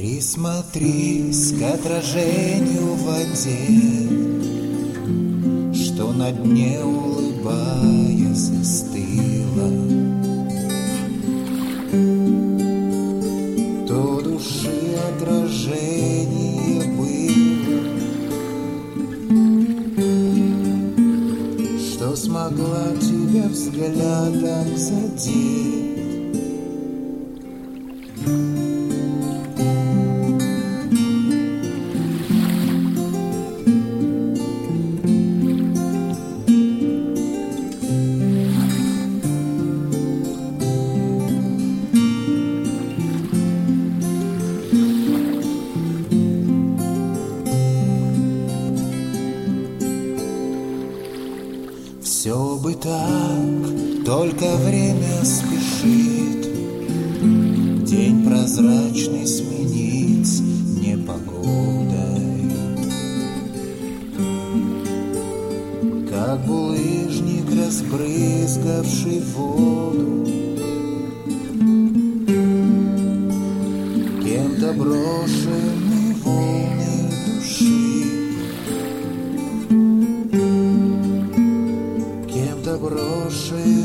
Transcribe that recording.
Присмотрись к отражению в воде, что на дне, улыбаясь, застыла. То души отражение было, что смогла тебя взглядом задеть. Все бы так, только время спешит день прозрачный сменить непогодой. Как булыжник, разбрызгавший воду, кем-то брошенный волны души, кем-то брошенный.